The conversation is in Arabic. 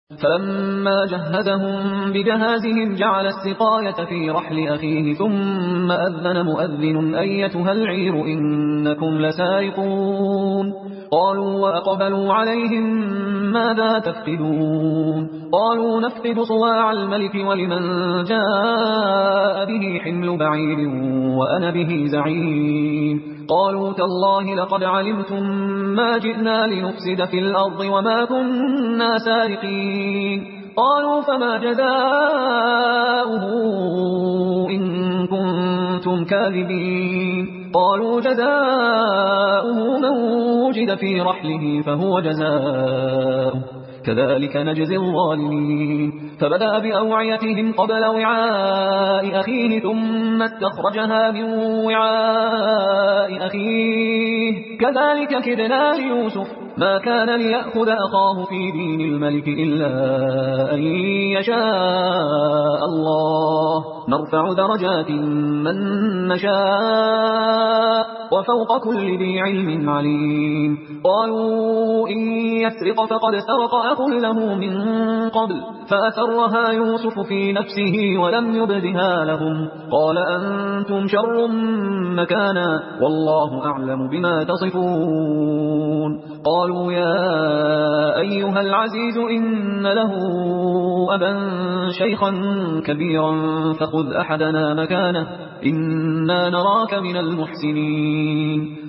فلما جهزهم بجهازهم جعل السقاية في رحل أخيه ثم أذن مؤذن أيتها العير إنكم لسارقون قالوا وأقبلوا عليهم ماذا تفقدون قالوا نفقد صواع الملك ولمن جاء به حمل بعير وأنا به زعيم قالوا تالله لقد علمتم ما جئنا لنفسد في الأرض وما كنا سارقين قالوا فما جزاؤه إن كنتم كاذبين قالوا جزاؤه من وجد في رحله فهو جزاؤه كذلك نجزي الظالمين فبدأ بأوعيتهم قبل وعاء أخيه ثم استخرجها من وعاء أخيه كذلك كدنا ليوسف ما كان ليأخذ أخاه في دين الملك إلا أن يشاء الله نرفع درجات من نشاء وفوق كل ذي علم عليم قالوا إن يسرق فقد سرق أخ له من قبل فأسرها يوسف في نفسه ولم يبدها لهم قال أنتم شر مكانا والله أعلم بما تصفون قالوا يا أيها العزيز إن له أبا شيخا كبيرا فخذ أحدنا مكانه إنا نراك من المحسنين